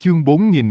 Chương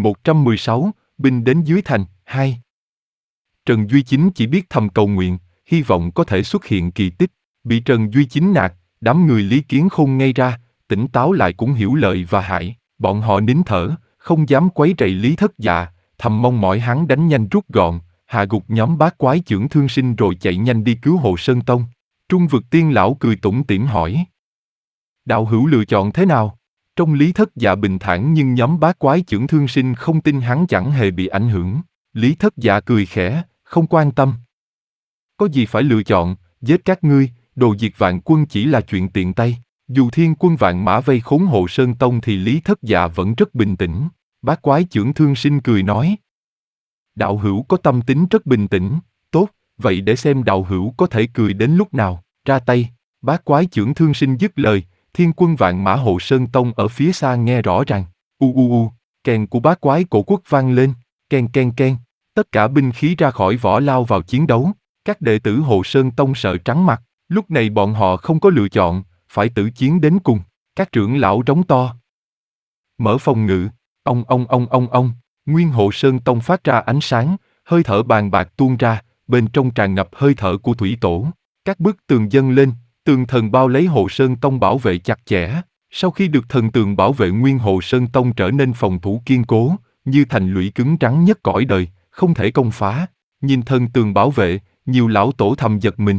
4116, binh đến dưới thành, 2. Trần Duy Chính chỉ biết thầm cầu nguyện, hy vọng có thể xuất hiện kỳ tích. Bị Trần Duy Chính nạt, đám người Lý Kiến Khôn ngây ra, tỉnh táo lại cũng hiểu lợi và hại. Bọn họ nín thở, không dám quấy rầy Lý Thất Dạ, thầm mong mỏi hắn đánh nhanh rút gọn, hạ gục nhóm bát quái chưởng thương sinh rồi chạy nhanh đi cứu Hồ Sơn Tông. Trung Vực Tiên Lão cười tủm tỉm hỏi: đạo hữu lựa chọn thế nào? Trong Lý Thất Dạ bình thản nhưng nhóm bát quái chưởng thương sinh không tin hắn chẳng hề bị ảnh hưởng. Lý Thất Dạ cười khẽ, không quan tâm. Có gì phải lựa chọn, giết các ngươi, đồ diệt vạn quân chỉ là chuyện tiện tay. Dù thiên quân vạn mã vây khốn Hồ Sơn Tông thì Lý Thất Dạ vẫn rất bình tĩnh. Bát quái chưởng thương sinh cười nói: đạo hữu có tâm tính rất bình tĩnh, tốt, vậy để xem đạo hữu có thể cười đến lúc nào, ra tay. Bát quái chưởng thương sinh dứt lời, thiên quân vạn mã Hồ Sơn Tông ở phía xa nghe rõ ràng. Kèn của bát quái cổ quốc vang lên, keng keng keng. Tất cả binh khí ra khỏi vỏ lao vào chiến đấu. Các đệ tử Hồ Sơn Tông sợ trắng mặt, lúc này bọn họ không có lựa chọn, phải tử chiến đến cùng. Các trưởng lão rống to: mở phòng ngự, ông. Nguyên Hồ Sơn Tông phát ra ánh sáng, hơi thở bàn bạc tuôn ra, bên trong tràn ngập hơi thở của thủy tổ. Các bức tường dâng lên, tường thần bao lấy Hồ Sơn Tông bảo vệ chặt chẽ. Sau khi được thần tường bảo vệ, Nguyên Hồ Sơn Tông trở nên phòng thủ kiên cố, như thành lũy cứng rắn nhất cõi đời, không thể công phá. Nhìn thần tường bảo vệ, nhiều lão tổ thầm giật mình.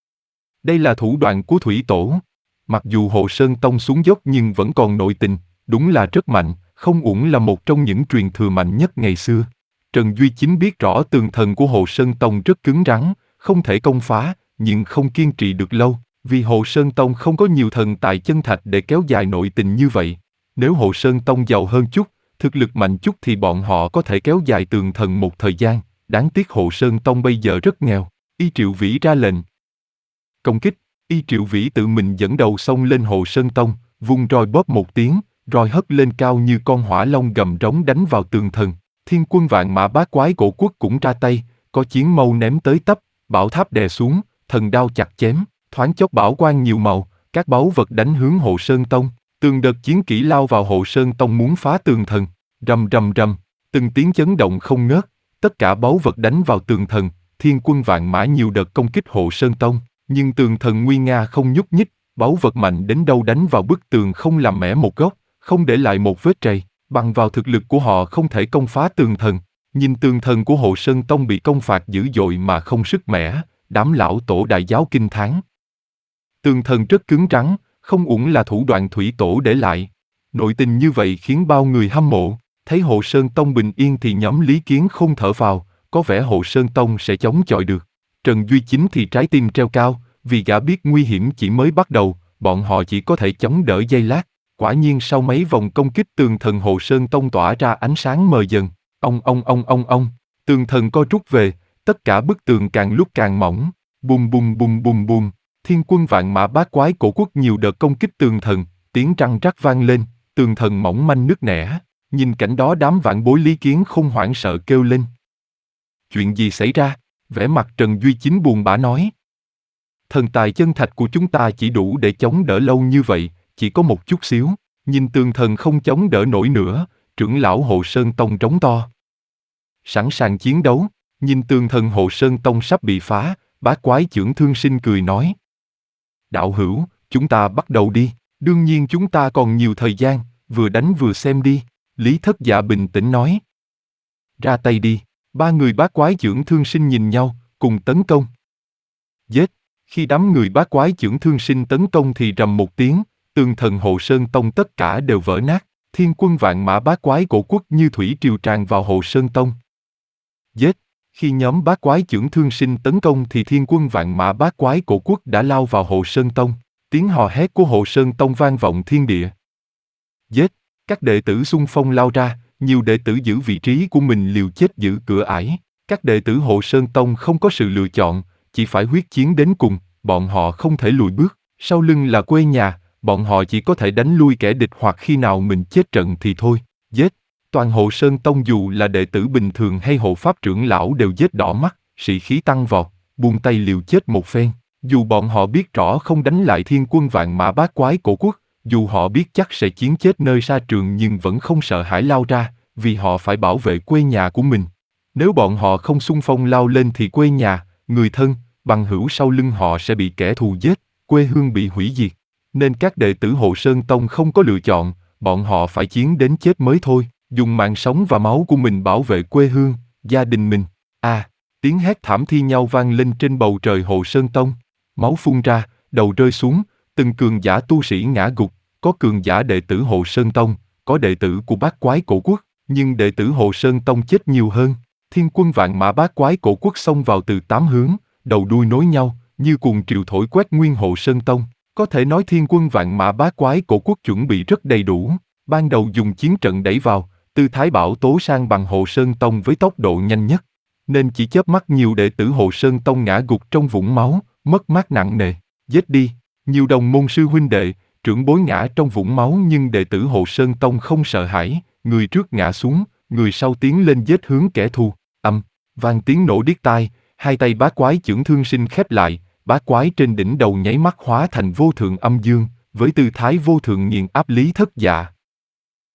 Đây là thủ đoạn của thủy tổ. Mặc dù Hồ Sơn Tông xuống dốc nhưng vẫn còn nội tình, đúng là rất mạnh, không uổng là một trong những truyền thừa mạnh nhất ngày xưa. Trần Duy Chính biết rõ tường thần của Hồ Sơn Tông rất cứng rắn, không thể công phá, nhưng không kiên trì được lâu, vì Hồ Sơn Tông không có nhiều thần tài chân thạch để kéo dài nội tình như vậy. Nếu Hồ Sơn Tông giàu hơn chút, thực lực mạnh chút thì bọn họ có thể kéo dài tường thần một thời gian, đáng tiếc Hồ Sơn Tông bây giờ rất nghèo. Y Triệu Vĩ ra lệnh công kích. Y Triệu Vĩ tự mình dẫn đầu xông lên Hồ Sơn Tông, vung roi bóp một tiếng, roi hất lên cao như con hỏa long gầm rống đánh vào tường thần. Thiên quân vạn mã bát quái cổ quốc cũng ra tay, có chiến mâu ném tới tấp, bảo tháp đè xuống, thần đao chặt chém, thoáng chốc bảo quang nhiều màu, các báu vật đánh hướng Hồ Sơn Tông. Từng đợt chiến kỹ lao vào Hồ Sơn Tông muốn phá tường thần, rầm rầm rầm, từng tiếng chấn động không ngớt, tất cả báu vật đánh vào tường thần. Thiên quân vạn mã nhiều đợt công kích Hồ Sơn Tông, nhưng tường thần nguy nga không nhúc nhích, báu vật mạnh đến đâu đánh vào bức tường không làm mẻ một góc, không để lại một vết trầy, bằng vào thực lực của họ không thể công phá tường thần. Nhìn tường thần của Hồ Sơn Tông bị công phạt dữ dội mà không sức mẻ, đám lão tổ đại giáo kinh thán. Tường thần rất cứng rắn, không uổng là thủ đoạn thủy tổ để lại. Nội tình như vậy khiến bao người hâm mộ. Thấy Hồ Sơn Tông bình yên thì nhóm Lý Kiến Khôn thở phào, có vẻ Hồ Sơn Tông sẽ chống chọi được. Trần Duy Chính thì trái tim treo cao, vì gã biết nguy hiểm chỉ mới bắt đầu, bọn họ chỉ có thể chống đỡ giây lát. Quả nhiên sau mấy vòng công kích tường thần Hồ Sơn Tông tỏa ra ánh sáng mờ dần. Ông. Tường thần co rút về, tất cả bức tường càng lúc càng mỏng. Bùm. Thiên quân vạn mã bát quái cổ quốc nhiều đợt công kích tường thần, tiếng răng rắc vang lên, tường thần mỏng manh nứt nẻ. Nhìn cảnh đó đám vạn bối Lý Kiến Khôn hoảng sợ kêu lên. Chuyện gì xảy ra? Vẻ mặt Trần Duy Chính buồn bã nói. Thần tài chân thạch của chúng ta chỉ đủ để chống đỡ lâu như vậy, chỉ có một chút xíu. Nhìn tường thần không chống đỡ nổi nữa, trưởng lão Hồ Sơn Tông trống to. Sẵn sàng chiến đấu, nhìn tường thần Hồ Sơn Tông sắp bị phá, bát quái chưởng thương sinh cười nói. Đạo hữu, chúng ta bắt đầu đi, đương nhiên chúng ta còn nhiều thời gian, vừa đánh vừa xem đi. Lý Thất Dạ bình tĩnh nói. Ra tay đi. Ba người bát quái chưởng thương sinh nhìn nhau, cùng tấn công. Giết! Khi đám người bát quái chưởng thương sinh tấn công thì rầm một tiếng, tường thần Hồ Sơn Tông tất cả đều vỡ nát. Thiên quân vạn mã bát quái cổ quốc như thủy triều tràn vào Hồ Sơn Tông. Giết! Khi nhóm bát quái chưởng thương sinh tấn công thì thiên quân vạn mã bát quái cổ quốc đã lao vào Hồ Sơn Tông. Tiếng hò hét của Hồ Sơn Tông vang vọng thiên địa. Giết! Các đệ tử xung phong lao ra, nhiều đệ tử giữ vị trí của mình liều chết giữ cửa ải. Các đệ tử Hồ Sơn Tông không có sự lựa chọn, chỉ phải huyết chiến đến cùng, bọn họ không thể lùi bước. Sau lưng là quê nhà, bọn họ chỉ có thể đánh lui kẻ địch hoặc khi nào mình chết trận thì thôi. Giết! Toàn Hồ Sơn Tông dù là đệ tử bình thường hay hộ pháp trưởng lão đều giết đỏ mắt, sĩ khí tăng vọt, buông tay liều chết một phen. Dù bọn họ biết rõ không đánh lại thiên quân vạn mã bát quái cổ quốc, dù họ biết chắc sẽ chiến chết nơi sa trường nhưng vẫn không sợ hãi lao ra, vì họ phải bảo vệ quê nhà của mình. Nếu bọn họ không xung phong lao lên thì quê nhà, người thân, bằng hữu sau lưng họ sẽ bị kẻ thù giết, quê hương bị hủy diệt. Nên các đệ tử Hộ Sơn Tông không có lựa chọn, bọn họ phải chiến đến chết mới thôi, dùng mạng sống và máu của mình bảo vệ quê hương, gia đình mình. Tiếng hét thảm thi nhau vang lên trên bầu trời Hộ Sơn Tông. Máu phun ra, đầu rơi xuống, từng cường giả tu sĩ ngã gục, có cường giả đệ tử Hộ Sơn Tông, có đệ tử của Bát Quái Cổ Quốc, nhưng đệ tử Hộ Sơn Tông chết nhiều hơn. Thiên quân vạn mã Bát Quái Cổ Quốc xông vào từ 8 hướng, đầu đuôi nối nhau, như cuồng triều thổi quét nguyên Hộ Sơn Tông. Có thể nói thiên quân vạn mã Bát Quái Cổ Quốc chuẩn bị rất đầy đủ, ban đầu dùng chiến trận đẩy vào, tư thái bảo tố sang bằng Hộ Sơn Tông với tốc độ nhanh nhất. Nên chỉ chớp mắt nhiều đệ tử Hộ Sơn Tông ngã gục trong vũng máu, mất mát nặng nề. Giết đi, nhiều đồng môn sư huynh đệ, trưởng bối ngã trong vũng máu nhưng đệ tử Hộ Sơn Tông không sợ hãi, người trước ngã xuống, người sau tiến lên giết hướng kẻ thù. Vang tiếng nổ điếc tai, hai tay bát quái chưởng thương sinh khép lại, bát quái trên đỉnh đầu nháy mắt hóa thành vô thượng âm dương, với tư thái vô thượng nghiền áp Lý Thất Dạ.